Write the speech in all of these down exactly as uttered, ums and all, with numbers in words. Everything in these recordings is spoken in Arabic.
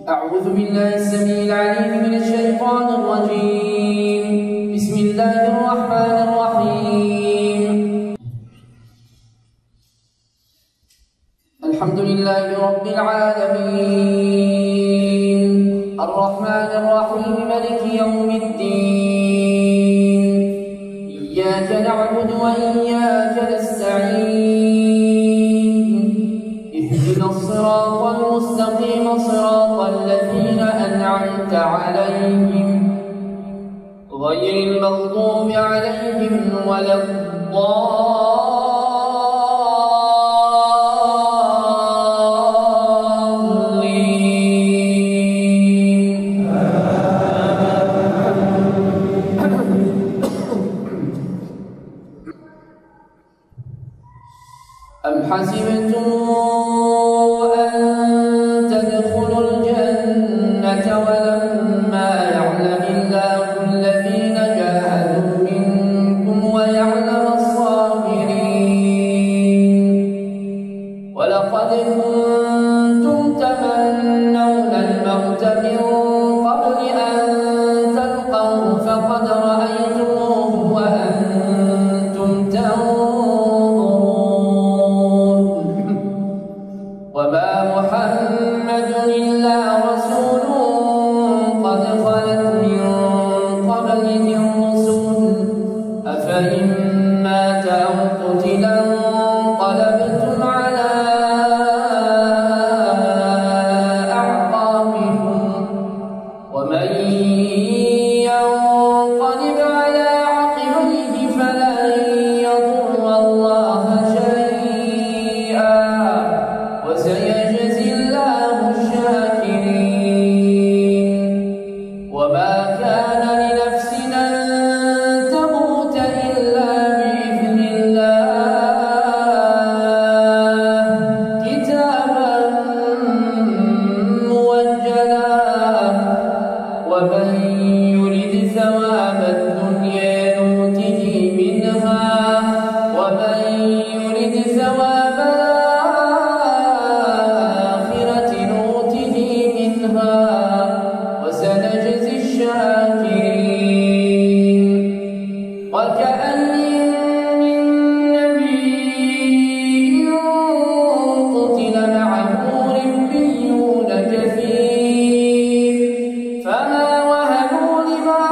أعوذ بالله السميع العليم من الشيطان الرجيم. بسم الله الرحمن الرحيم. الحمد لله رب العالمين الرحمن الرحيم مالك يوم الدين. إياك نعبد وإياك نستعين. اهدنا الصراط المستقيم صراط الذين أنعمت عليهم غير المغضوب عليهم ولا الضالين. أم حسبتم أن تدخلوا الجنة ولما يعلم الله الذين جاهدوا منكم ويعلم الصابرين. ولقد كنتم تمنون الموت من قبل أن تلقوه فقد رأيتموه وأنتم تنظرون. وما محمد إلا رسول قد خلت من قبله الرسل أفإن مات أو قتل انقلبتم على أعقابكم ومن ينقلب على عقبيه فلن يضر الله شيئا وسيجزي الله الشاكرين. وما كان لنفس أن تموت إلا بإذن الله كتابا مؤجلا. ومن يرد ثواب الدنيا نؤته منها ومن يرد ثواب الآخرة نؤته منها وسنجزي الشاكرين. وكأين من نبي قتل معه ربيون كثير فما وهنوا لما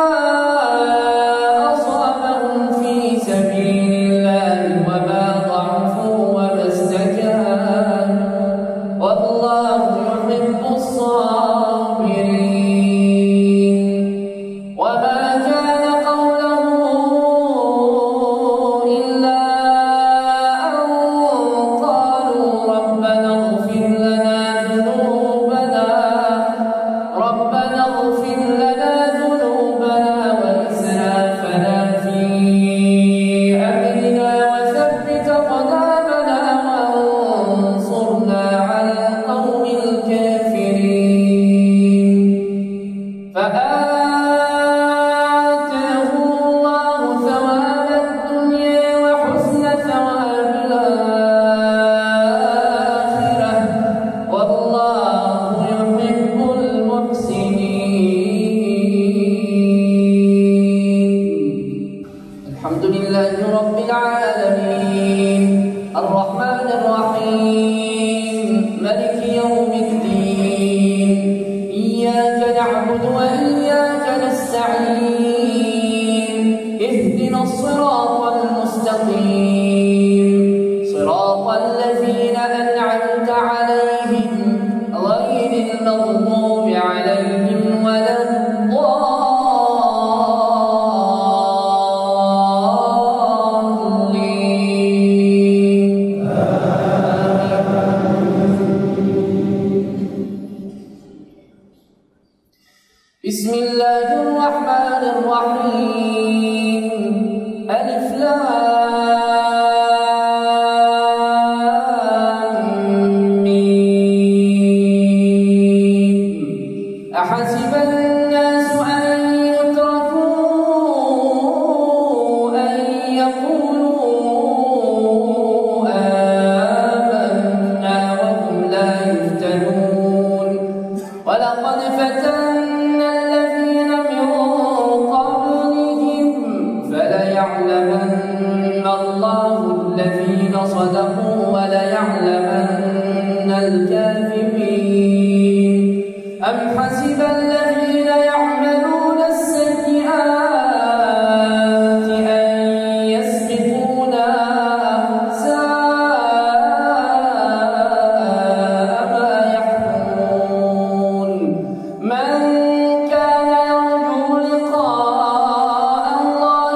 أصابهم في سبيل الله وما ضعفوا وما استكانوا والله يحب الصابرين. وما كان قولهم إلا أن قالوا ربنا اغفر لنا ذنوبنا ربنا اغفر لنا ذنوبنا وإسرافنا في أمرنا وثبت أقدامنا وانصرنا على القوم الكافرين. فآتاهم الله ثواب الدنيا وحسن ثواب الآخرة والله يحب المحسنين. الحمد لله رب العالمين الرحمن الرحيم مالك يوم الدين. إياك نعبد وإياك نستعين. اهدنا الصراط المستقيم صراط الذين أنعمت عليهم غير المغضوب عليهم ولا الضالين. بسم الله الرحمن الرحيم ألف لام ميم. أحسب الناس أن يتركوا أن يقولوا آمنا وهم لا يفتنون. ولقد ولقد فتنا الذين من قبلهم فليعلمن الله الذين صدقوا وليعلمن الكاذبين. أم حسب الذين يعملون السيئات أن يسبقونا ساء ما يحكمون. من كان يرجو لقاء الله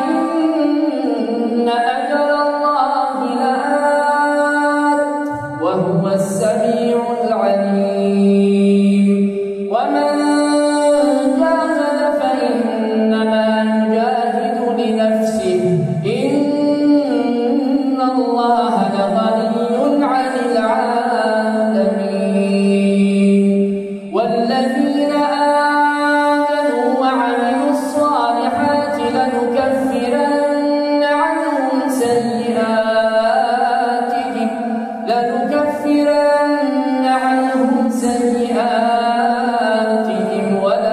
فإن أجل الله لآت وهو السميع العليم. ومن جاهد فإنما يجاهد لنفسه إن الله لغني عن العالمين. والذين آمنوا وعملوا الصالحات لنكفرن عنهم سيئاتهم لنكفرن عنهم سيئاتهم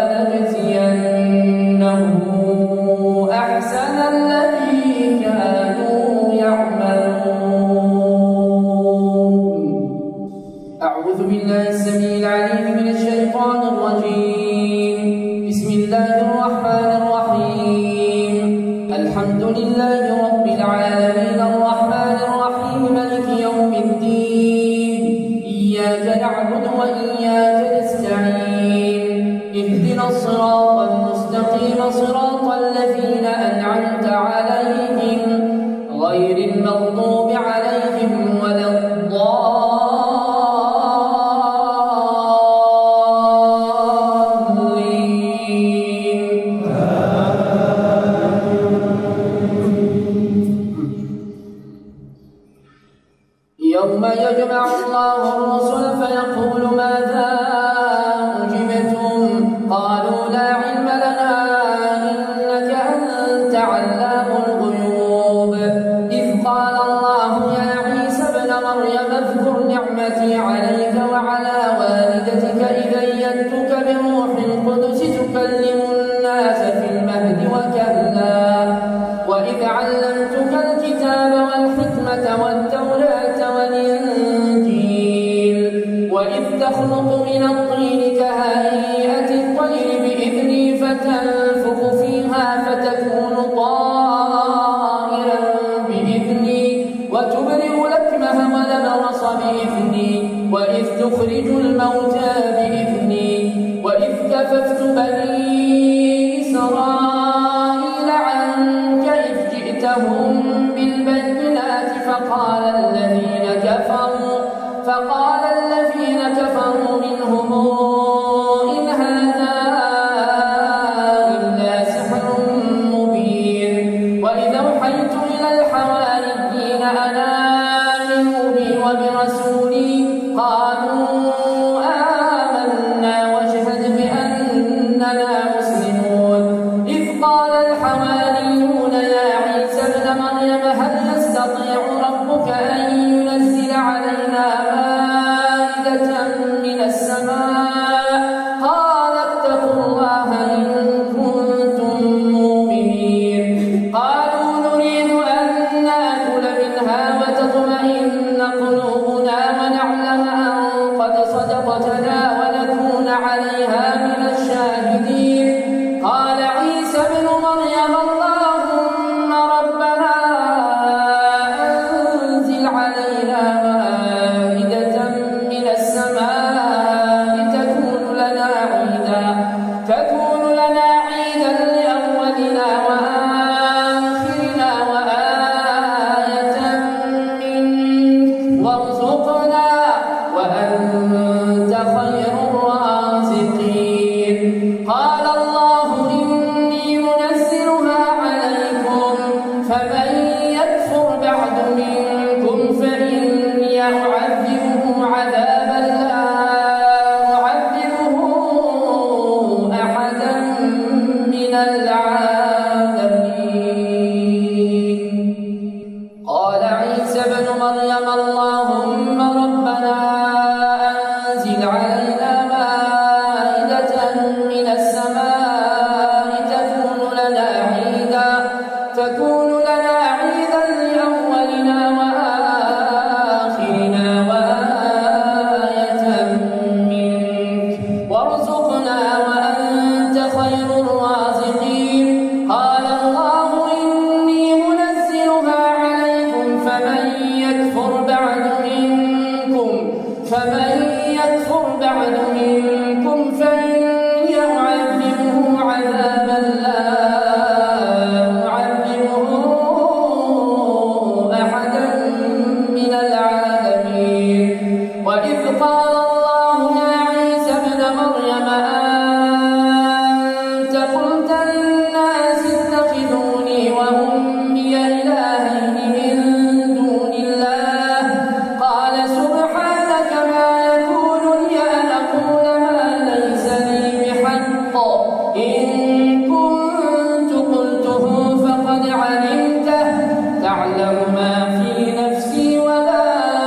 ولنجزينهم أحسن الذي كانوا يعملون. أعوذ بالله السميع العليم من الشيطان الرجيم. بسم الله الرحمن الرحيم. الحمد لله رب العالمين الرحمن الرحيم مالك يوم الدين. إياك نعبد وإياك نستعين. اهدنا الصراط المستقيم صراط الذين أنعمت عليهم غير المغضوب عليهم ولا الضالين. يوم يجمع الله الرسل فيقول ماذا أجبتم قالوا لا علم لنا إنك أنت علام الغيوب. إذ قال الله يا عيسى ابن مريم اذكر نعمتي عليك وعلى والدتك إذ أيدتك بروح القدس تكلم الناس في المهد وكهلا وإذ علمتك الكتاب والحكمة والتوراة والإنجيل وإذ تخلق من الطين كهيئة الطير بإذني فتنفخ فيها فتكون طائرا بإذني وتبرئ الأكمه والأبرص بإذني وإذ تخرج الموتى بإذني وإذ كففت بني إسرائيل عنك إذ جئتهم بالبينات فقال الذين كفروا فقال الذين كفروا منهم إن هذا إلا سحر مبين. وإذا أوحيت إلى الحواريين أن آمنوا بي وبرسولي قالوا آمنا واشهد بأننا مسلمون. إذ قال الحواريون يا عيسى ابن مريم هل يستطيع ربك أن ينزل علينا مائدة من السماء قال اتقوا الله إن كنتم مؤمنين. قالوا نريد أن نأكل منها وتطمئن قلوبنا ونعلم أن قد صدقتنا ونكون عليها من الشاهدين. قال عيسى ابن مريم اللهم ربنا أنزل علينا مائدة من السماء تكون لنا عيدا تكون لنا عيدا لأولنا وآخرنا وآية منك وارزقنا وأنت خير الرازقين. وارزقنا وأنت خير الرازقين. قال الله إني منزلها عليكم فمن يكفر بعد منكم فمن يكفر بعد منكم فإني أعذبه عذابا لا أعذبه أحدا من العالمين. وإذ قال الله يا عيسى ابن مريم أنت قلت للناس اتخذوني وأمي إلهين من دون الله قال سبحانك ما يكون لي أن أقول ما ليس لي بحق إن كنت قلته فقد علمته تعلم ما في نفسي ولا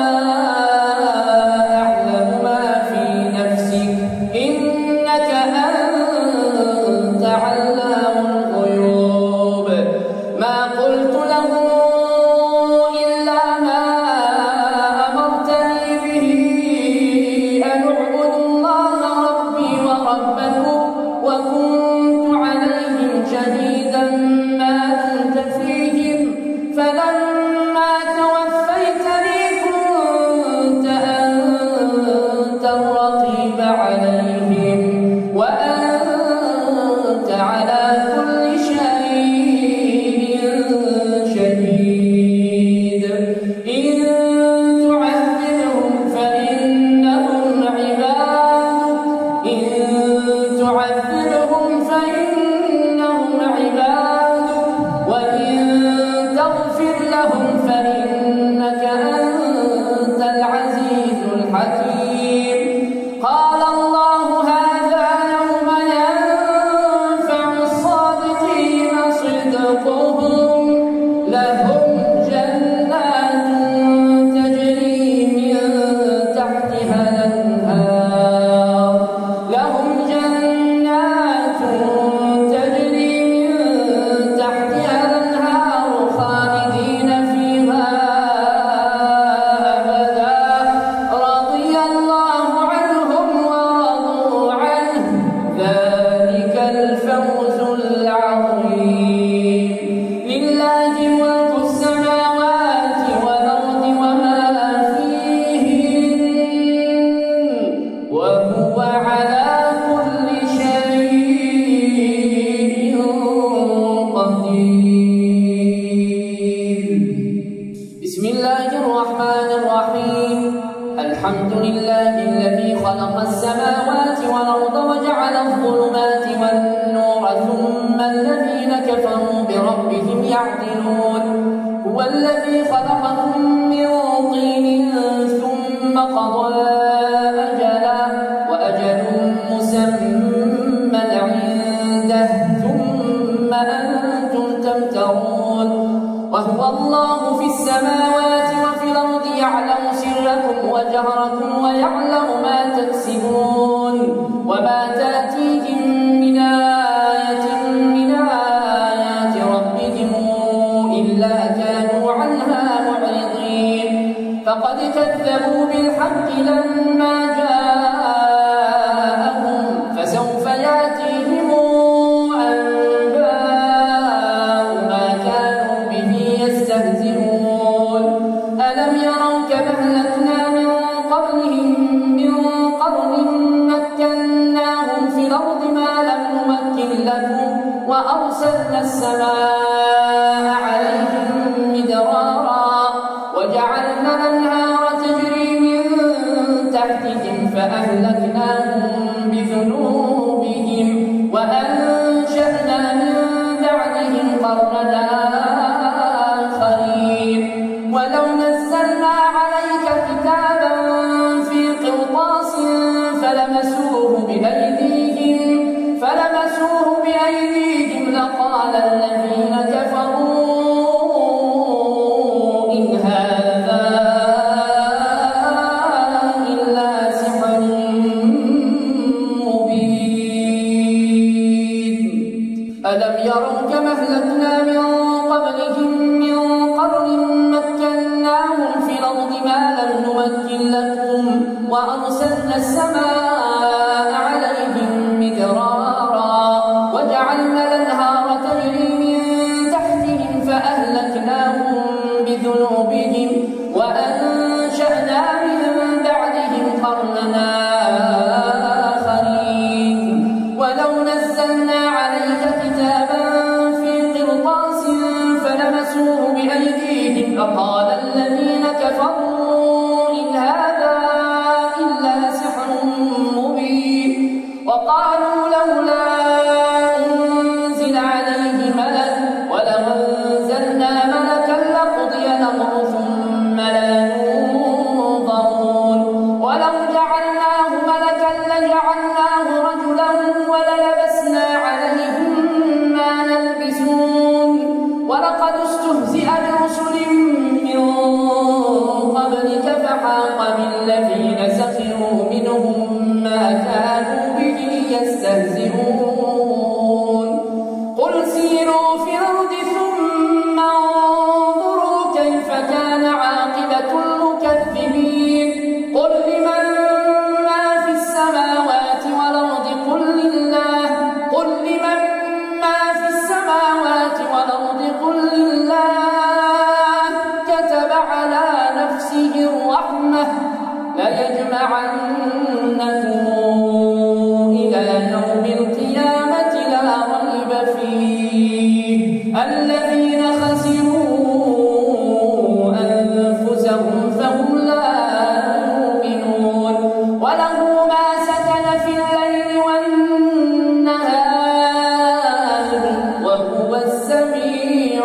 أعلم ما في نفسك إنك أنت علام الغيوب. ما قلت له إلا ما أمرتني به أن أعبد الله ربي وربكم وكنت عليهم شهيدا ما دمت فيهم فلما توفيتني كنت أنت الرقيب عليهم وأنت على كل شيء شهيد. إن تعذبهم فإنهم عبادك إن تعذبهم فإنهم عبادك وإن تغفر لهم فإنك أنت العزيز الحكيم. قال الله هذا يوم ينفع الصادقين صدقهم لهم جنات تجري من تحتها الأنهار لهم جنات تجري من تحتها الأنهار خالدين فيها أبدا رضي الله عنهم ورضوا عنه ذلك الفوز العظيم. لله ملك السماوات والأرض وما فيهن وهو على كل شيء قدير. بسم الله الرحمن الرحيم. الحمد لله الذي خلق السماوات والأرض وجعل الظلمات والنور ثم الذين كفروا بربهم يعدلون. هو الذي خلقكم من طين ثم قضى أجلا وأجل مسمى عنده ثم أنتم تمترون. وهو الله في السماوات وفي الأرض يعلم سركم وجهركم ويعلم ما تكسبون وما تأتيهم من آية من آيات ربهم إلا كانوا عنها معرضين. فقد كذبوا بالحق لما جاءهم فسوف يأتيهم أنباء ما كانوا به يستهزئون. ألم يروا كما أهلكنا من قبلهم من قرن مكناهم في الأرض ما لم نمكن لكم وأرسلنا السماء عليهم مدرارا وجعلنا الأنهار تجري من تحتهم فأهلكناهم بذنوبهم وأنشأنا من بعدهم قرنا آخرين. ولو نزلنا عليك كتابا في قرطاس فلمسوه بأيديهم فلمسوه بأيديهم لقال الذين كفروا إن هذا إلا سحر مبين. ألم يروا كما أهلكنا من قبلهم من قرن مكناهم في الأرض ما لم نمكن لكم وأرسلنا السماء عليهم فقال الذين كفروا إن هذا إلا سحر مبين وقالوا لولا أنزل عليه ملك ولو أنزلنا ملكا لقضي الأمر ثم لا ينظرون ولو جعلناه ملكا لجعلناه رجلا وللبسنا عليهم ما يلبسون ولقد استهزئ برسل من قبلك فحاق بالذين سخروا منهم ما كانوا به يستهزئون قل سيروا في الأرض ثم انظروا كيف كان عاقبة المكذبين قل لمن ما في السماوات والأرض قل لله قل لمن ما في السماوات والأرض قل لله كتب على نفسه الرحمة ليجمعنكم إلى يوم القيامة لا ريب فيه الذين خسروا أنفسهم فهم لا يؤمنون وله ما سكن في الليل والنهار وهو السميع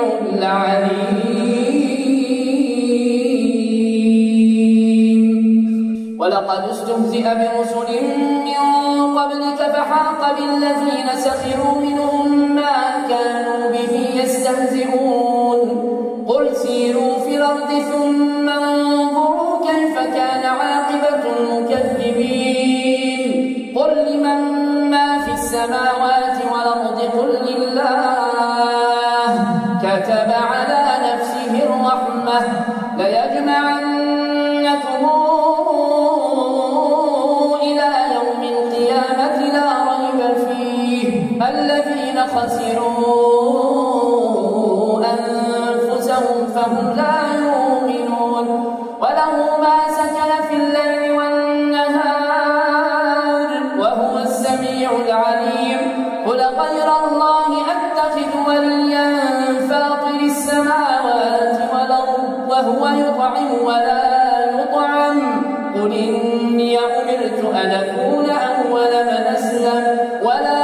العليم ولقد استهزئ برسل من قبلك فحاق بالذين سخروا منهم ما كانوا به يستهزئون قل سيروا في الأرض ثم انظروا كيف كان عاقبة المكذبين قل لمن ما في السماوات والأرض قل لله كتب على نفسه الرحمة ليجمعنكم إلى يوم القيامة لا ريب فيه الذين خسروا أنفسهم فهم لا يؤمنون وله ما سكن في الليل والنهار وهو السميع العليم قل غير الله أتخذ وليا فاطر السماوات والأرض وهو يطعم ولا يطعم قل إني أمرت أن أكون أول من أسلم ولا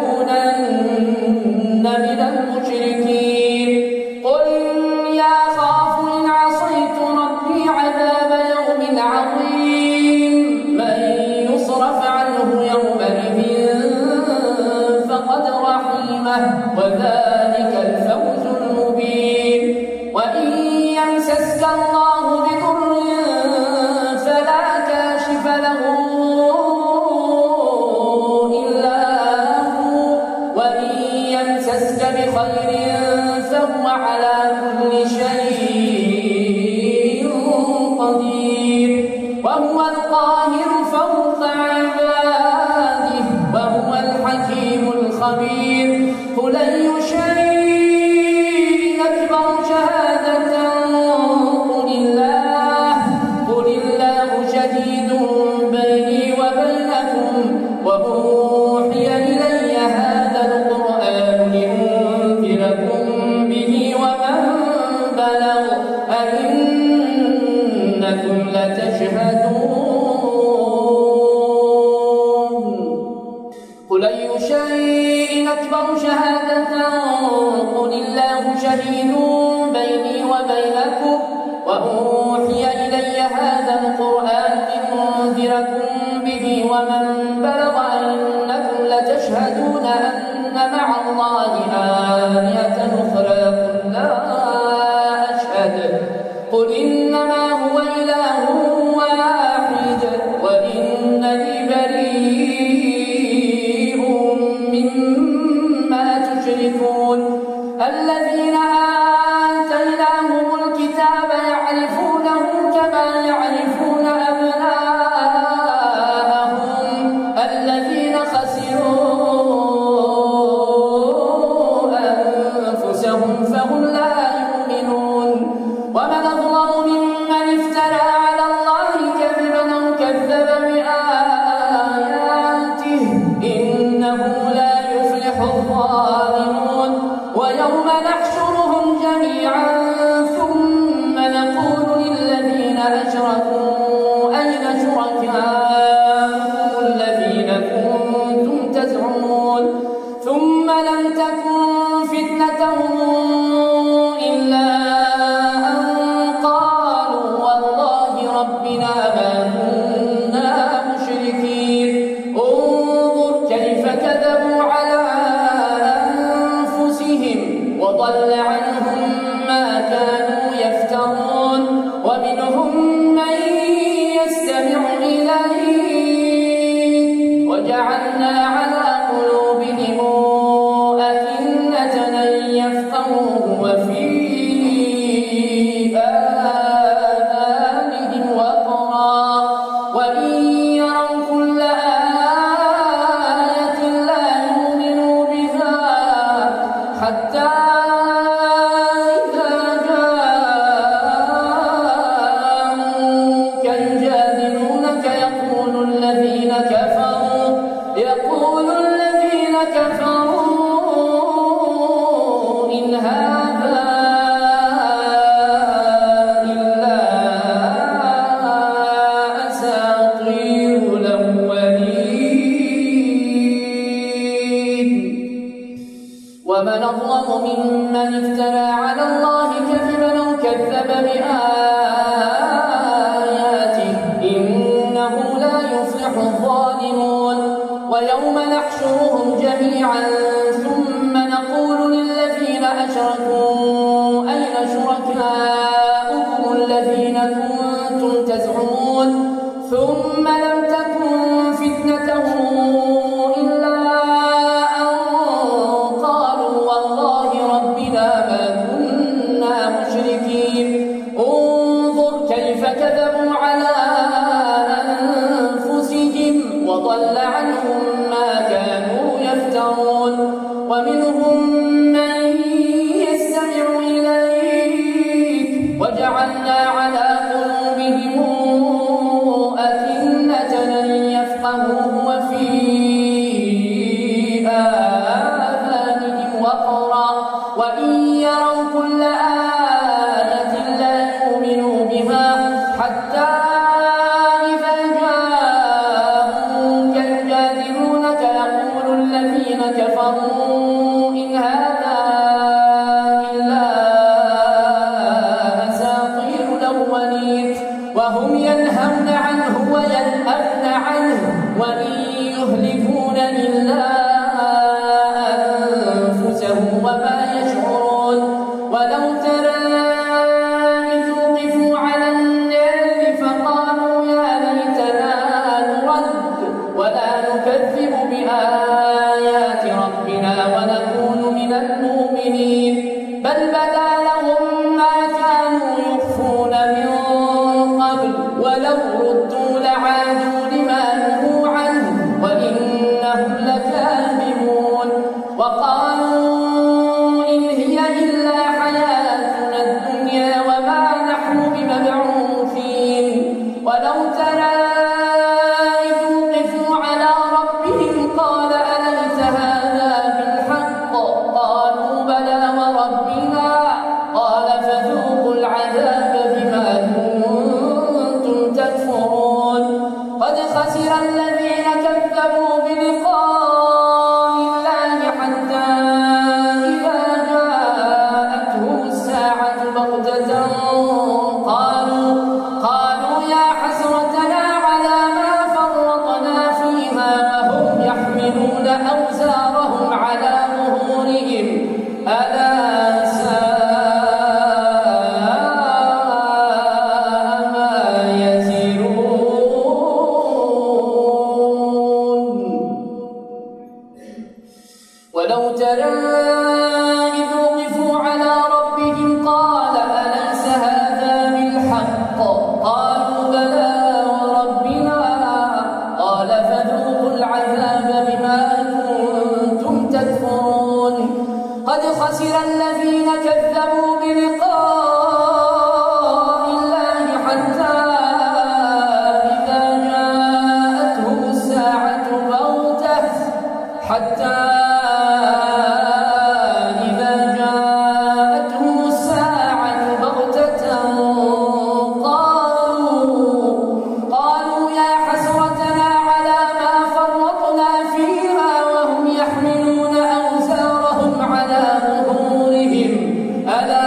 تكونن من المشركين قل إني أخاف إن عصيت ربي عذاب يوم عظيم من يصرف عنه يومئذ فقد رحمه وذلك الفوز المبين وإن يمسسك الله بضر فلا كاشف له إلا هو وإن يمسسك بخير فهو على كل شيء قدير وهو القاهر فوق عباده وهو الحكيم الخبير قل أي شيء أكبر شهادة قل الله قل الله شهيد بيني وبينكم وأوحي إلي هذا القرآن لأنذركم به ومن بلغ أئنكم لتشهدون قل أي شيء أكبر شهادة قل الله شهيد بيني وبينكم وأوحي إلي هذا القرآن لأنذركم به ومن بلغ أئنكم لتشهدون أن مع الله آلهة أخرى قل لا أشهد قل إنما هو إله واحد وإنني بريء مما تشركون الذين آتيناهم الكتاب يعرفونه كما يعرفون أبناءهم الذين خسروا أنفسهم فهم لا يؤمنون ومن أظلم ممن افترى على الله كذبا أو كذب بآياته إنه لا يفلح الظالمون ويوم نحشرهم جميعا ثم كذبوا على أنفسهم وضل عنهم ما كانوا يفترون ومنهم من يستمع إليك وجعلنا على قلوبهم أكنة أن يفقهوه وفي آذانهم وقرا وإن يروا كل آية لا يؤمنوا بها حتى إذا جاءوك يجادلونك يقول الذين كفروا يقول الذين كفروا إن هذا إلا أساطير الأولين ومن أظلم ممن افترى على الله كذبا أو كذب بآياته إنه لا يفلح الظالمون ويوم نحشرهم جميعا ثم نقول للذين أشركوا أين شركاؤكم الذين كنتم تزعمون ثم لم تكن فتنتهم إلا أن قالوا والله ربنا ما كنا مشركين انظر كيف كذبوا على أنفسهم وضل عنهم ما كانوا يفترون ومنهم من يستمع إليك وجعلنا على قلوبهم أكنة أن يفقهوه وفي آذانهم وقرا وإن يروا كل آية لا يؤمنوا بها حتى إذا جاءوك يجادلونك يقول الذين كفروا إن هذا إلا أساطير الأولين وهم ينهون عنه وينأون عنه وإن يهلكون إلا أنفسهم وما يشعرون ولو ترى إذ وقفوا على النار فقالوا يا ليتنا نرد ولا نكذب بآيات ربنا ونكون من المؤمنين بل بدا لهم ما كانوا يخفون من قبل ولو ردوا لعادوا لما نهوا عنه وإنهم لكاذبون وقالوا إن هي إلا حياتنا الدنيا وما نحن بمبعوثين ولو ترى إذ وقفوا على ربهم قال أليس هذا بالحق قالوا بلى وربنا قال فذوقوا العذاب بما كنتم تكفرون قد خسر الذين كذبوا بلقاء الله حتى إذا جاءتهم الساعة بغتة قالوا قالوا يا حسرتنا على ما فرطنا فيها وهم يحملون أوزارهم على ظهورهم ألا ساء ما يزرون ولو ترى إذ وقفوا على ربهم قال أليس هذا بالحق قالوا بلى وربنا قال فذوقوا العذاب بما كنتم تكفرون قد خسر الذين كذبوا بلقاء الله حتى إذا جاءتهم الساعة بغتة حتى إذا جاءتهم الساعة بغتة قالوا قالوا يا حسرتنا على ما فرطنا فيها وهم يحملون أوزارهم على ظهورهم ألا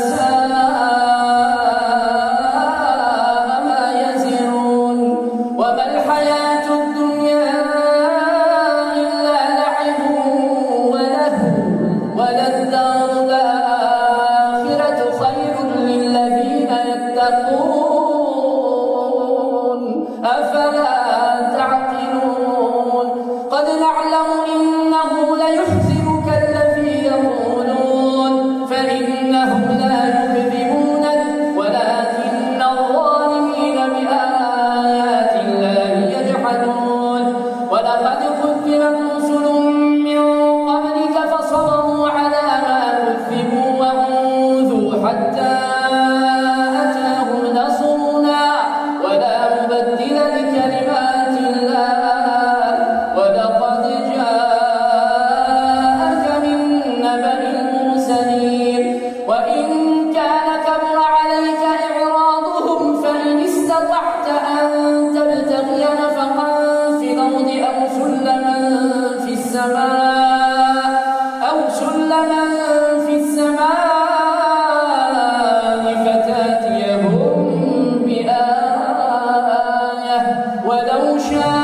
ساء ما يزرون وما الحياة الدنيا إلا نعلم إنه ليحزنك الذي يقولون فإنهم لا يكذبونك ولكن الظالمين بآيات الله يجحدون ولقد كذبت رسل من قبلك فصبروا على ما كذبوا وأوذوا حتى أتاهم نصرنا ولا مبدل لكلمات الله ولقد جاءك من نبأ المرسلين وإن كان كبر عليك إعراضهم فإن استطعت أن تبتغي نفقا في الأرض أو سلما في السماء أو سلما في السماء فتأتيهم بآية ولو شاء